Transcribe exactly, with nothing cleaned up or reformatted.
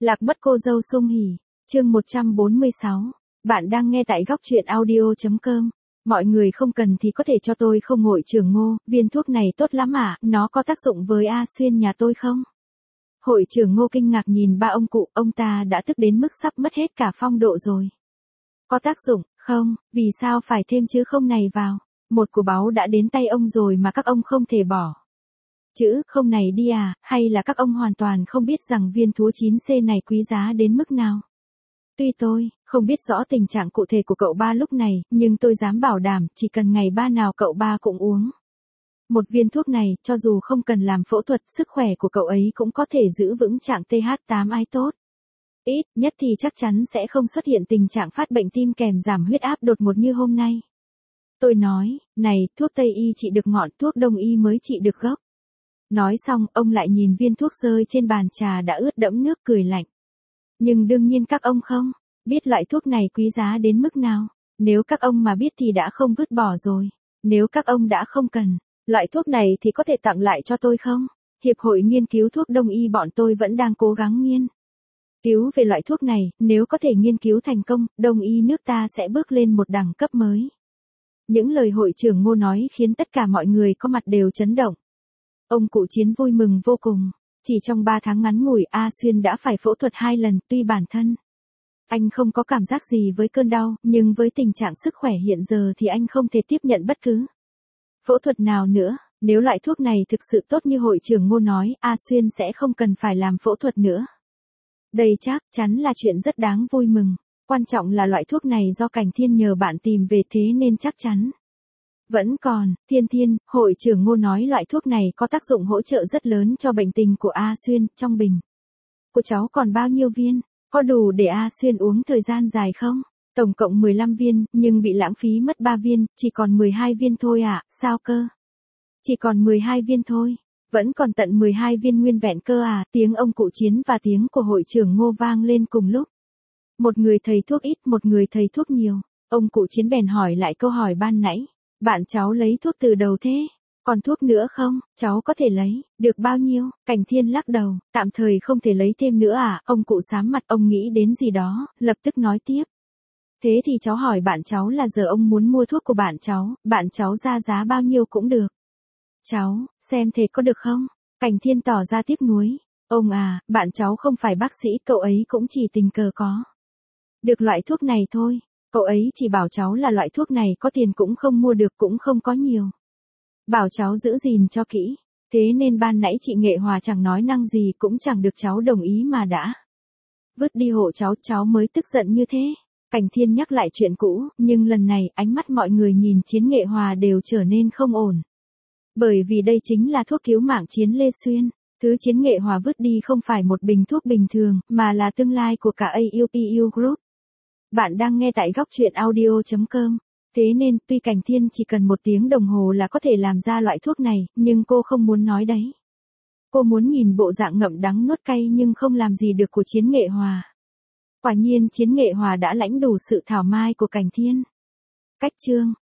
Lạc mất cô dâu sum hỉ, chương một trăm bốn mươi sáu. Bạn đang nghe tại góc truyện audio.com. Mọi người không cần thì có thể cho tôi không Hội trưởng Ngô, viên thuốc này tốt lắm à, nó có tác dụng với A Xuyên nhà tôi không? Hội trưởng Ngô kinh ngạc nhìn ba ông cụ, ông ta đã tức đến mức sắp mất hết cả phong độ rồi. Có tác dụng, không, vì sao phải thêm chữ không này vào? Một của báu đã đến tay ông rồi mà các ông không thể bỏ chữ không này đi à, hay là các ông hoàn toàn không biết rằng viên thuốc chín C này quý giá đến mức nào? Tuy tôi không biết rõ tình trạng cụ thể của cậu ba lúc này, nhưng tôi dám bảo đảm chỉ cần ngày ba nào cậu ba cũng uống một viên thuốc này, cho dù không cần làm phẫu thuật, sức khỏe của cậu ấy cũng có thể giữ vững trạng T H tám ai tốt. Ít nhất thì chắc chắn sẽ không xuất hiện tình trạng phát bệnh tim kèm giảm huyết áp đột ngột như hôm nay. Tôi nói, này, thuốc Tây y trị được ngọn, thuốc Đông y mới trị được gốc. Nói xong, ông lại nhìn viên thuốc rơi trên bàn trà đã ướt đẫm nước cười lạnh. Nhưng đương nhiên các ông không biết loại thuốc này quý giá đến mức nào. Nếu các ông mà biết thì đã không vứt bỏ rồi. Nếu các ông đã không cần loại thuốc này thì có thể tặng lại cho tôi không? Hiệp hội nghiên cứu thuốc Đông y bọn tôi vẫn đang cố gắng nghiên cứu về loại thuốc này, nếu có thể nghiên cứu thành công, Đông y nước ta sẽ bước lên một đẳng cấp mới. Những lời hội trưởng Ngô nói khiến tất cả mọi người có mặt đều chấn động. Ông cụ Chiến vui mừng vô cùng. Chỉ trong ba tháng ngắn ngủi, A Xuyên đã phải phẫu thuật hai lần, tuy bản thân anh không có cảm giác gì với cơn đau, nhưng với tình trạng sức khỏe hiện giờ thì anh không thể tiếp nhận bất cứ phẫu thuật nào nữa. Nếu loại thuốc này thực sự tốt như hội trưởng Ngô nói, A Xuyên sẽ không cần phải làm phẫu thuật nữa. Đây chắc chắn là chuyện rất đáng vui mừng. Quan trọng là loại thuốc này do Cảnh Thiên nhờ bạn tìm về, thế nên chắc chắn vẫn còn. Thiên Thiên, hội trưởng Ngô nói loại thuốc này có tác dụng hỗ trợ rất lớn cho bệnh tình của A Xuyên. Trong bình của cháu còn bao nhiêu viên? Có đủ để A Xuyên uống thời gian dài không? Tổng cộng mười lăm viên, nhưng bị lãng phí mất ba viên, chỉ còn mười hai viên thôi ạ. À? Sao cơ? Chỉ còn mười hai viên thôi. Vẫn còn tận mười hai viên nguyên vẹn cơ à? Tiếng ông cụ Chiến và tiếng của hội trưởng Ngô vang lên cùng lúc. Một người thầy thuốc ít, một người thầy thuốc nhiều. Ông cụ Chiến bèn hỏi lại câu hỏi ban nãy. Bạn cháu lấy thuốc từ đầu thế? Còn thuốc nữa không? Cháu có thể lấy được bao nhiêu? Cảnh Thiên lắc đầu, tạm thời không thể lấy thêm nữa à? Ông cụ xám mặt, ông nghĩ đến gì đó, lập tức nói tiếp. Thế thì cháu hỏi bạn cháu là giờ ông muốn mua thuốc của bạn cháu, bạn cháu ra giá bao nhiêu cũng được. Cháu, xem thế có được không? Cảnh Thiên tỏ ra tiếc nuối. Ông à, bạn cháu không phải bác sĩ, cậu ấy cũng chỉ tình cờ có được loại thuốc này thôi. Cậu ấy chỉ bảo cháu là loại thuốc này có tiền cũng không mua được, cũng không có nhiều. Bảo cháu giữ gìn cho kỹ. Thế nên ban nãy chị Nghệ Hòa chẳng nói năng gì, cũng chẳng được cháu đồng ý mà đã vứt đi hộ cháu, cháu mới tức giận như thế. Cảnh Thiên nhắc lại chuyện cũ, nhưng lần này ánh mắt mọi người nhìn Chiến Nghệ Hòa đều trở nên không ổn. Bởi vì đây chính là thuốc cứu mạng Chiến Lê Xuyên. Thứ Chiến Nghệ Hòa vứt đi không phải một bình thuốc bình thường, mà là tương lai của cả a u pê u Group. Bạn đang nghe tại góc truyện audio.com. Thế nên, tuy Cảnh Thiên chỉ cần một tiếng đồng hồ là có thể làm ra loại thuốc này, nhưng cô không muốn nói đấy. Cô muốn nhìn bộ dạng ngậm đắng nuốt cay nhưng không làm gì được của Chiến Nghệ Hòa. Quả nhiên Chiến Nghệ Hòa đã lãnh đủ sự thảo mai của Cảnh Thiên. Cách chương